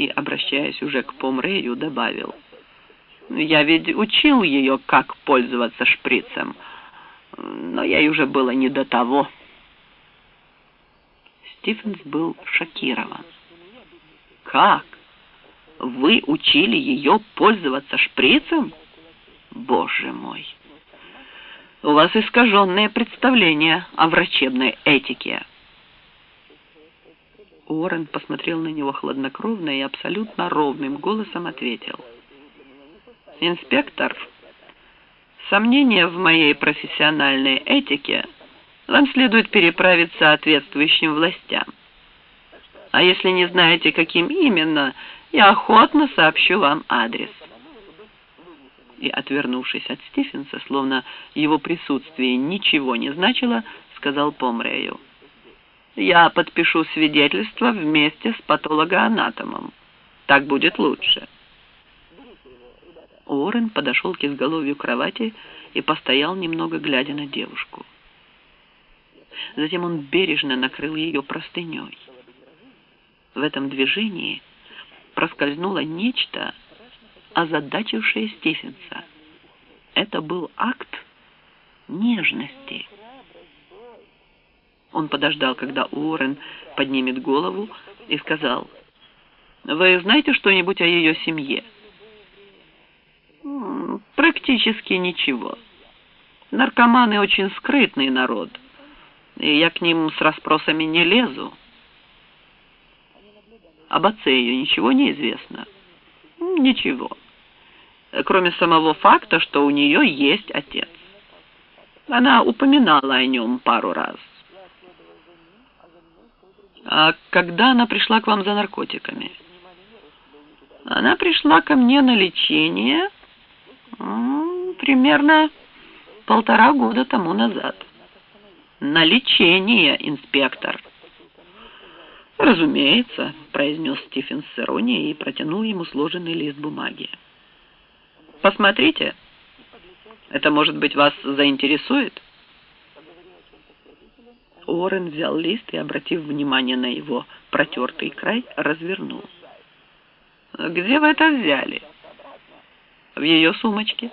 и, обращаясь уже к Помрею, добавил: «Я ведь учил ее, как пользоваться шприцем, но ей уже было не до того». Стивенс был шокирован. «Как? Вы учили ее пользоваться шприцем? Боже мой! У вас искаженное представление о врачебной этике». Уоррен посмотрел на него хладнокровно и абсолютно ровным голосом ответил: «Инспектор, сомнения в моей профессиональной этике вам следует переправить соответствующим властям. А если не знаете, каким именно, я охотно сообщу вам адрес». И, отвернувшись от Стивенса, словно его присутствие ничего не значило, сказал Помрею: «Я подпишу свидетельство вместе с патологоанатомом. Так будет лучше». Уоррен подошел к изголовью кровати и постоял немного, глядя на девушку. Затем он бережно накрыл ее простыней. В этом движении проскользнуло нечто, озадачившее Стивенса. Это был акт нежности. Он подождал, когда Уоррен поднимет голову, и сказал: «Вы знаете что-нибудь о ее семье?» «Практически ничего. Наркоманы очень скрытный народ, и я к ним с расспросами не лезу». «Об отце ее ничего не известно?» «Ничего. Кроме самого факта, что у нее есть отец. Она упоминала о нем пару раз». «А когда она пришла к вам за наркотиками?» «Она пришла ко мне на лечение примерно 1,5 года тому назад». «На лечение, инспектор». «Разумеется», — произнес Стивенс с иронией и протянул ему сложенный лист бумаги. «Посмотрите. Это, может быть, вас заинтересует?» Уоррен взял лист и, обратив внимание на его протертый край, развернул. «Где вы это взяли?» «В ее сумочке».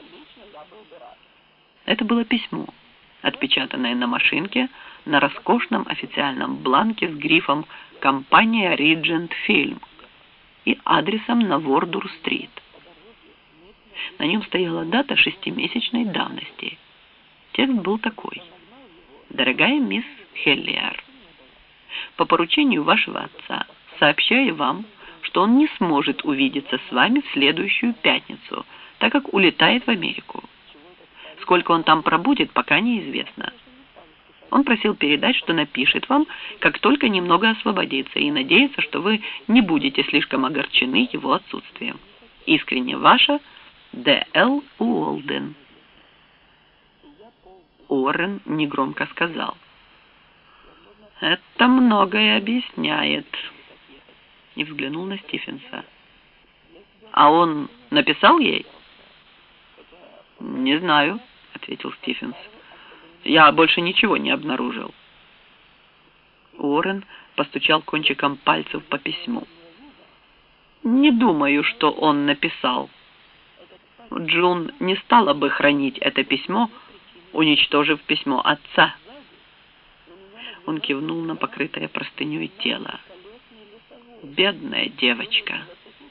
Это было письмо, отпечатанное на машинке на роскошном официальном бланке с грифом «Компания Regent Film» и адресом на Вордур-стрит. На нем стояла дата 6-месячной давности. Текст был такой: «Дорогая мисс Хеллиар, по поручению вашего отца сообщаю вам, что он не сможет увидеться с вами в следующую пятницу, так как улетает в Америку. Сколько он там пробудет, пока неизвестно. Он просил передать, что напишет вам, как только немного освободится, и надеется, что вы не будете слишком огорчены его отсутствием. Искренне ваша Д.Л. Уолден». Уоррен негромко сказал: «Это многое объясняет», и взглянул на Стивенса. «А он написал ей?» «Не знаю», — ответил Стивенс. «Я больше ничего не обнаружил». Уоррен постучал кончиком пальцев по письму. «Не думаю, что он написал. Джун не стала бы хранить это письмо, уничтожив письмо отца». Он кивнул на покрытое простыней тело. «Бедная девочка».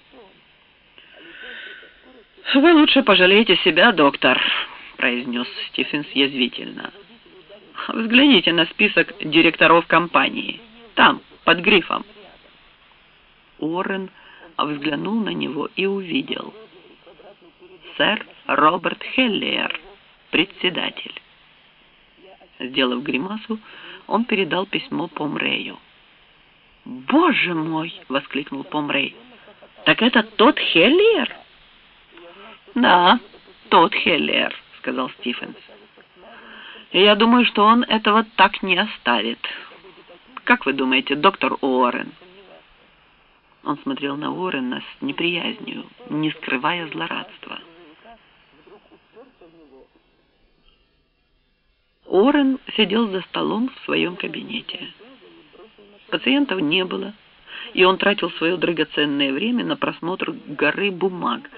«Вы лучше пожалеете себя, доктор», — произнес Стивенс язвительно. «Взгляните на список директоров компании. Там, под грифом». Уоррен взглянул на него и увидел: «Сэр Роберт Хеллиер, председатель». Сделав гримасу, он передал письмо Помрею. «Боже мой!» — воскликнул Помрей. «Так это тот Хеллиер?» «Да, тот Хеллиер», — сказал Стивенс. «И я думаю, что он этого так не оставит. Как вы думаете, доктор Уоррен?» Он смотрел на Уоррена с неприязнью, не скрывая злорадства. Уоррен сидел за столом в своем кабинете. Пациентов не было, и он тратил свое драгоценное время на просмотр горы бумаг,